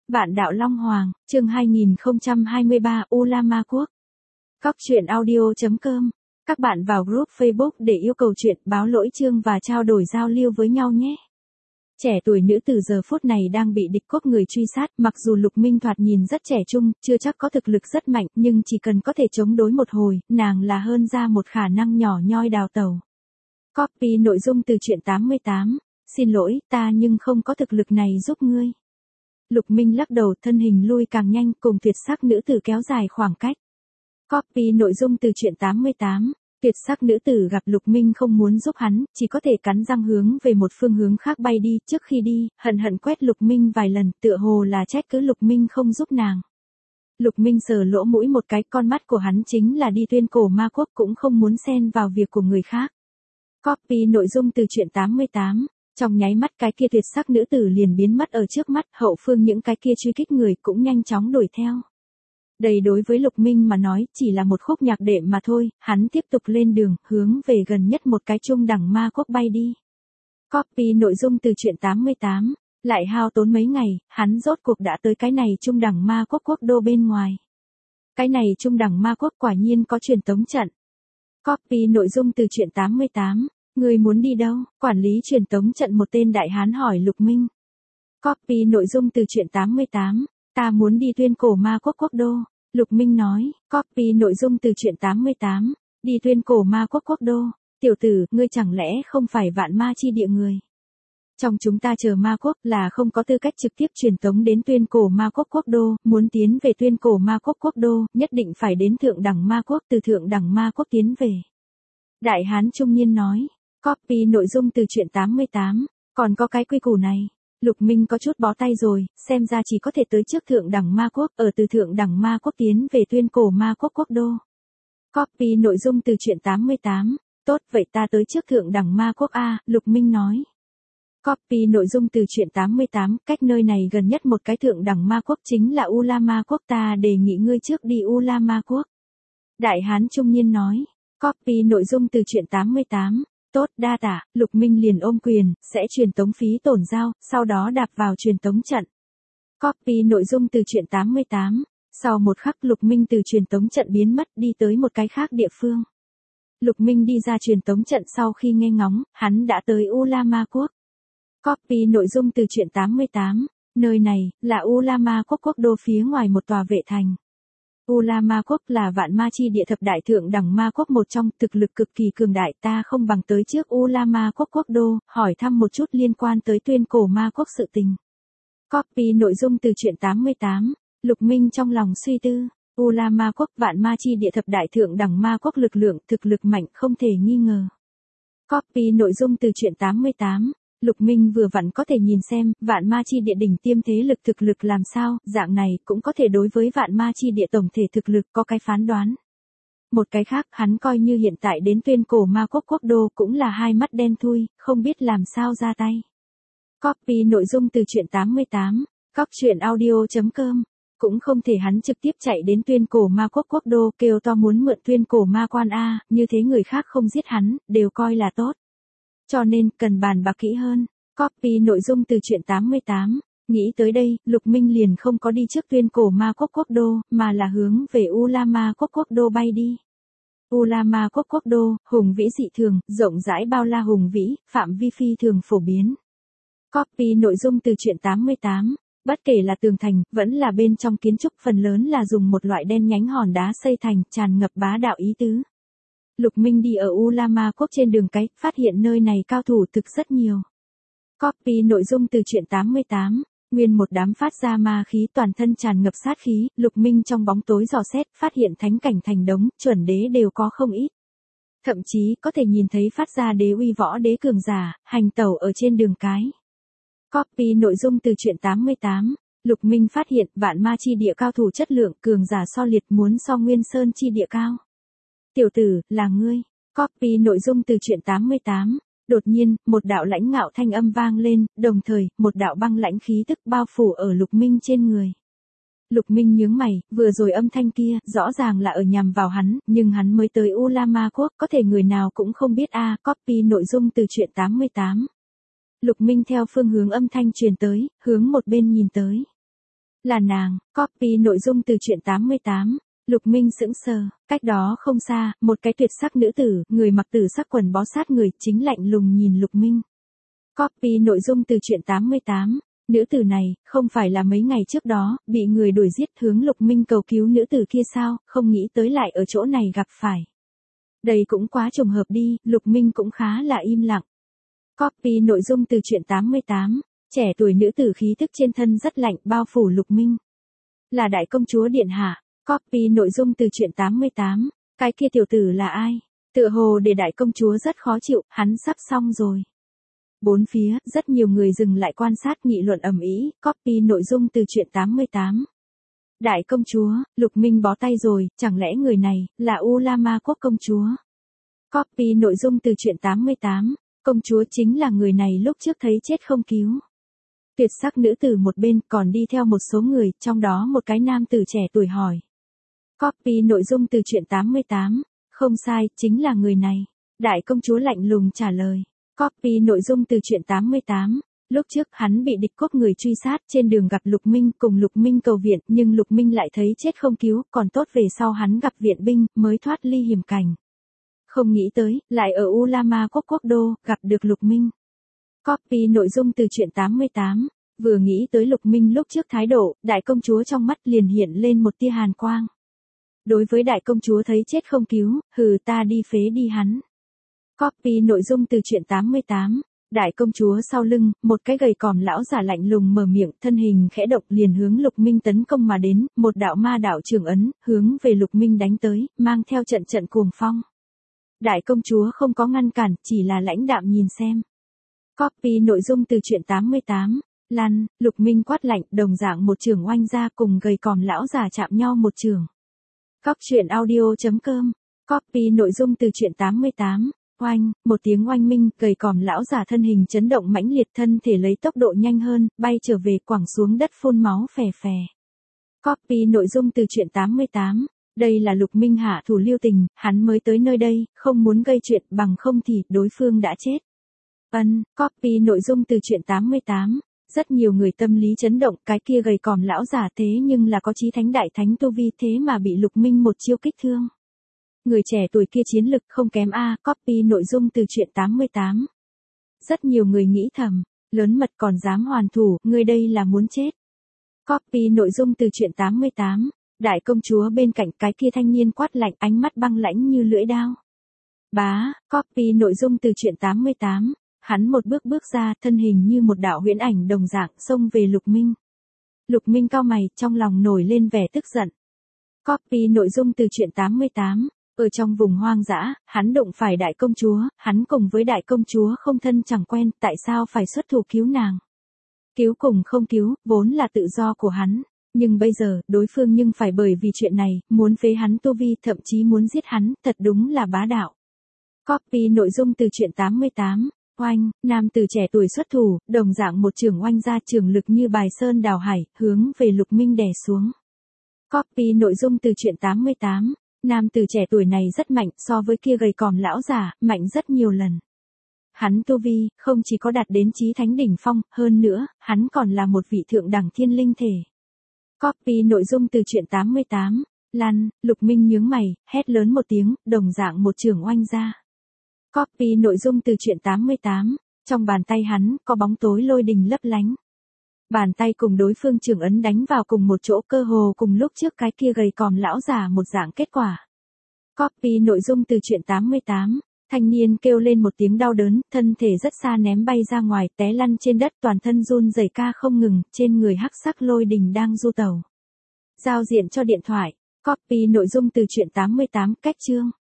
Vạn đạo Long Hoàng, chương 2023 Ulama Quốc. Cóc truyện audio.com. Các bạn vào group Facebook để yêu cầu chuyện, báo lỗi chương và trao đổi giao lưu với nhau nhé. Trẻ tuổi nữ từ giờ phút này đang bị địch quốc người truy sát, mặc dù Lục Minh thoạt nhìn rất trẻ trung, chưa chắc có thực lực rất mạnh, nhưng chỉ cần có thể chống đối một hồi, nàng là hơn ra một khả năng nhỏ nhoi đào tẩu. Copy nội dung từ truyện 88. Xin lỗi, ta nhưng không có thực lực này giúp ngươi. Lục Minh lắc đầu, thân hình lui càng nhanh, cùng tuyệt sắc nữ tử kéo dài khoảng cách. Copy nội dung từ truyện 88. Tuyệt sắc nữ tử gặp Lục Minh không muốn giúp hắn, chỉ có thể cắn răng hướng về một phương hướng khác bay đi, trước khi đi, hận hận quét Lục Minh vài lần, tựa hồ là trách cứ Lục Minh không giúp nàng. Lục Minh sờ lỗ mũi một cái, con mắt của hắn chính là đi tuyên cổ ma quốc, cũng không muốn xen vào việc của người khác. Copy nội dung từ truyện 88. Trong nháy mắt cái kia tuyệt sắc nữ tử liền biến mất ở trước mắt, hậu phương những cái kia truy kích người cũng nhanh chóng đuổi theo. Đây đối với Lục Minh mà nói, chỉ là một khúc nhạc đệm mà thôi, hắn tiếp tục lên đường, hướng về gần nhất một cái trung đẳng ma quốc bay đi. Copy nội dung từ truyện 88. Lại hao tốn mấy ngày, hắn rốt cuộc đã tới cái này trung đẳng ma quốc quốc đô bên ngoài. Cái này trung đẳng ma quốc quả nhiên có truyền tống trận. Copy nội dung từ truyện 88. Người muốn đi đâu? Quản lý truyền tống trận một tên đại hán hỏi Lục Minh. Copy nội dung từ truyện 88. Ta muốn đi tuyên cổ ma quốc quốc đô. Lục Minh nói. Copy nội dung từ truyện 88. Đi tuyên cổ ma quốc quốc đô. Tiểu tử, ngươi chẳng lẽ không phải vạn ma chi địa người? Trong chúng ta chờ ma quốc là không có tư cách trực tiếp truyền tống đến tuyên cổ ma quốc quốc đô, muốn tiến về tuyên cổ ma quốc quốc đô, nhất định phải đến thượng đẳng ma quốc, từ thượng đẳng ma quốc tiến về. Đại hán trung niên nói. Copy nội dung từ truyện 88. Còn có cái quy củ này. Lục Minh có chút bó tay rồi, xem ra chỉ có thể tới trước thượng đẳng ma quốc, ở từ thượng đẳng ma quốc tiến về tuyên cổ ma quốc quốc đô. Copy nội dung từ truyện 88. Tốt, vậy ta tới trước thượng đẳng ma quốc A, Lục Minh nói. Copy nội dung từ truyện 88. Cách nơi này gần nhất một cái thượng đẳng ma quốc chính là Ulama quốc, ta đề nghị ngươi trước đi Ulama quốc. Đại hán trung niên nói. Copy nội dung từ truyện 88. Tốt, đa tạ. Lục Minh liền ôm quyền, sẽ truyền tống phí tổn giao, sau đó đạp vào truyền tống trận. Copy nội dung từ truyện 88. Sau một khắc Lục Minh từ truyền tống trận biến mất, đi tới một cái khác địa phương. Lục Minh đi ra truyền tống trận sau khi nghe ngóng, hắn đã tới Ulama quốc. Copy nội dung từ truyện 88. Nơi này, là Ulama quốc quốc đô phía ngoài một tòa vệ thành. Ulama quốc là vạn ma chi địa thập đại thượng đẳng ma quốc một trong, thực lực cực kỳ cường đại, ta không bằng tới trước Ulama quốc quốc đô, hỏi thăm một chút liên quan tới tuyên cổ ma quốc sự tình. Copy nội dung từ truyện 88. Lục Minh trong lòng suy tư. Ulama quốc vạn ma chi địa thập đại thượng đẳng ma quốc lực lượng, thực lực mạnh không thể nghi ngờ. Copy nội dung từ truyện 88. Lục Minh vừa vặn có thể nhìn xem, vạn ma chi địa đỉnh tiêm thế lực thực lực làm sao, dạng này cũng có thể đối với vạn ma chi địa tổng thể thực lực có cái phán đoán. Một cái khác, hắn coi như hiện tại đến tuyên cổ ma quốc quốc đô cũng là hai mắt đen thui, không biết làm sao ra tay. Copy nội dung từ truyện 88. Cóc truyện audio.com. Cũng không thể hắn trực tiếp chạy đến tuyên cổ ma quốc quốc đô kêu to muốn mượn tuyên cổ ma quan A, như thế người khác không giết hắn, đều coi là tốt. Cho nên, cần bàn bạc kỹ hơn. Copy nội dung từ truyện 88. Nghĩ tới đây, Lục Minh liền không có đi trước tuyên cổ ma quốc quốc đô, mà là hướng về Ulama quốc quốc đô bay đi. Ulama quốc quốc đô, hùng vĩ dị thường, rộng rãi bao la hùng vĩ, phạm vi phi thường phổ biến. Copy nội dung từ truyện 88. Bất kể là tường thành, vẫn là bên trong kiến trúc, phần lớn là dùng một loại đen nhánh hòn đá xây thành, tràn ngập bá đạo ý tứ. Lục Minh đi ở Ulama quốc trên đường cái, phát hiện nơi này cao thủ thực rất nhiều. Copy nội dung từ truyện 88. Nguyên một đám phát ra ma khí, toàn thân tràn ngập sát khí, Lục Minh trong bóng tối dò xét, phát hiện thánh cảnh thành đống, chuẩn đế đều có không ít. Thậm chí, có thể nhìn thấy phát ra đế uy võ đế cường giả, hành tẩu ở trên đường cái. Copy nội dung từ truyện 88. Lục Minh phát hiện, vạn ma chi địa cao thủ chất lượng, cường giả so liệt muốn so Nguyên Sơn chi địa cao. Tiểu tử, là ngươi. Copy nội dung từ truyện 88. Đột nhiên, một đạo lãnh ngạo thanh âm vang lên, đồng thời, một đạo băng lãnh khí tức bao phủ ở Lục Minh trên người. Lục Minh nhướng mày, vừa rồi âm thanh kia, rõ ràng là ở nhằm vào hắn, nhưng hắn mới tới Ulama quốc, có thể người nào cũng không biết a. Copy nội dung từ truyện 88. Lục Minh theo phương hướng âm thanh truyền tới, hướng một bên nhìn tới. Là nàng, copy nội dung từ truyện 88. Lục Minh sững sờ, cách đó không xa, một cái tuyệt sắc nữ tử, người mặc tử sắc quần bó sát người, chính lạnh lùng nhìn Lục Minh. Copy nội dung từ truyện 88. Nữ tử này, không phải là mấy ngày trước đó, bị người đuổi giết hướng Lục Minh cầu cứu nữ tử kia sao, không nghĩ tới lại ở chỗ này gặp phải. Đây cũng quá trùng hợp đi, Lục Minh cũng khá là im lặng. Copy nội dung từ truyện 88. Trẻ tuổi nữ tử khí tức trên thân rất lạnh bao phủ Lục Minh. Là đại công chúa điện hạ. Copy nội dung từ truyện 88. Cái kia tiểu tử là ai? Tựa hồ để đại công chúa rất khó chịu, hắn sắp xong rồi. Bốn phía, rất nhiều người dừng lại quan sát nghị luận ầm ĩ. Copy nội dung từ truyện 88. Đại công chúa, Lục Minh bó tay rồi, chẳng lẽ người này, là Ulama quốc công chúa? Copy nội dung từ truyện 88. Công chúa chính là người này lúc trước thấy chết không cứu. Tuyệt sắc nữ tử một bên còn đi theo một số người, trong đó một cái nam tử trẻ tuổi hỏi. Copy nội dung từ truyện 88. Không sai, chính là người này. Đại công chúa lạnh lùng trả lời. Copy nội dung từ truyện 88. Lúc trước hắn bị địch quốc người truy sát trên đường gặp Lục Minh cùng Lục Minh cầu viện nhưng Lục Minh lại thấy chết không cứu, còn tốt về sau hắn gặp viện binh mới thoát ly hiểm cảnh. Không nghĩ tới, lại ở Ulama quốc quốc đô, gặp được Lục Minh. Copy nội dung từ truyện 88. Vừa nghĩ tới Lục Minh lúc trước thái độ, đại công chúa trong mắt liền hiện lên một tia hàn quang. Đối với đại công chúa thấy chết không cứu, hừ ta đi phế đi hắn. Copy nội dung từ truyện 88. Đại công chúa sau lưng, một cái gầy còm lão giả lạnh lùng mở miệng, thân hình khẽ động liền hướng Lục Minh tấn công mà đến, một đạo ma đạo trường ấn, hướng về Lục Minh đánh tới, mang theo trận trận cuồng phong. Đại công chúa không có ngăn cản, chỉ là lãnh đạm nhìn xem. Copy nội dung từ truyện 88. Lăn, Lục Minh quát lạnh, đồng dạng một trường oanh ra cùng gầy còm lão già chạm nhau một trường. Cóc truyện audio.com. Copy nội dung từ truyện 88. Oanh, một tiếng oanh minh, gầy còm lão già thân hình chấn động mãnh liệt, thân thể lấy tốc độ nhanh hơn, bay trở về quẳng xuống đất phun máu phè phè. Copy nội dung từ truyện 88. Đây là Lục Minh hạ thủ lưu tình, hắn mới tới nơi đây, không muốn gây chuyện, bằng không thì đối phương đã chết. Copy nội dung từ truyện 88. Rất nhiều người tâm lý chấn động, cái kia gầy còm lão già thế nhưng là có chí thánh đại thánh tu vi thế mà bị Lục Minh một chiêu kích thương. Người trẻ tuổi kia chiến lực không kém a. Copy nội dung từ truyện 88. Rất nhiều người nghĩ thầm, lớn mật còn dám hoàn thủ, người đây là muốn chết. Copy nội dung từ truyện 88. Đại công chúa bên cạnh cái kia thanh niên quát lạnh, ánh mắt băng lãnh như lưỡi dao. Bá, copy nội dung từ truyện 88. Hắn một bước bước ra, thân hình như một đạo huyễn ảnh đồng dạng, xông về Lục Minh. Lục Minh cau mày, trong lòng nổi lên vẻ tức giận. Copy nội dung từ truyện 88. Ở trong vùng hoang dã, hắn đụng phải đại công chúa, hắn cùng với đại công chúa không thân chẳng quen, tại sao phải xuất thủ cứu nàng? Cứu cùng không cứu, vốn là tự do của hắn. Nhưng bây giờ, đối phương nhưng phải bởi vì chuyện này, muốn phế hắn tu vi, thậm chí muốn giết hắn, thật đúng là bá đạo. Copy nội dung từ truyện 88. Oanh, nam tử trẻ tuổi xuất thủ, đồng dạng một trường oanh ra, trường lực như bài sơn đào hải, hướng về Lục Minh đè xuống. Copy nội dung từ truyện 88. Nam tử trẻ tuổi này rất mạnh, so với kia gầy còm lão già, mạnh rất nhiều lần. Hắn tu vi, không chỉ có đạt đến chí thánh đỉnh phong, hơn nữa, hắn còn là một vị thượng đẳng thiên linh thể. Copy nội dung từ truyện 88. Lăn, Lục Minh nhướng mày, hét lớn một tiếng, đồng dạng một trường oanh ra. Copy nội dung từ truyện 88. Trong bàn tay hắn, có bóng tối lôi đình lấp lánh. Bàn tay cùng đối phương trường ấn đánh vào cùng một chỗ, cơ hồ cùng lúc trước cái kia gầy còm lão già một dạng kết quả. Copy nội dung từ truyện 88. Thanh niên kêu lên một tiếng đau đớn, thân thể rất xa ném bay ra ngoài, té lăn trên đất, toàn thân run rẩy ca không ngừng, trên người hắc sắc lôi đình đang du tẩu. Giao diện cho điện thoại. Copy nội dung từ truyện 88, cách chương.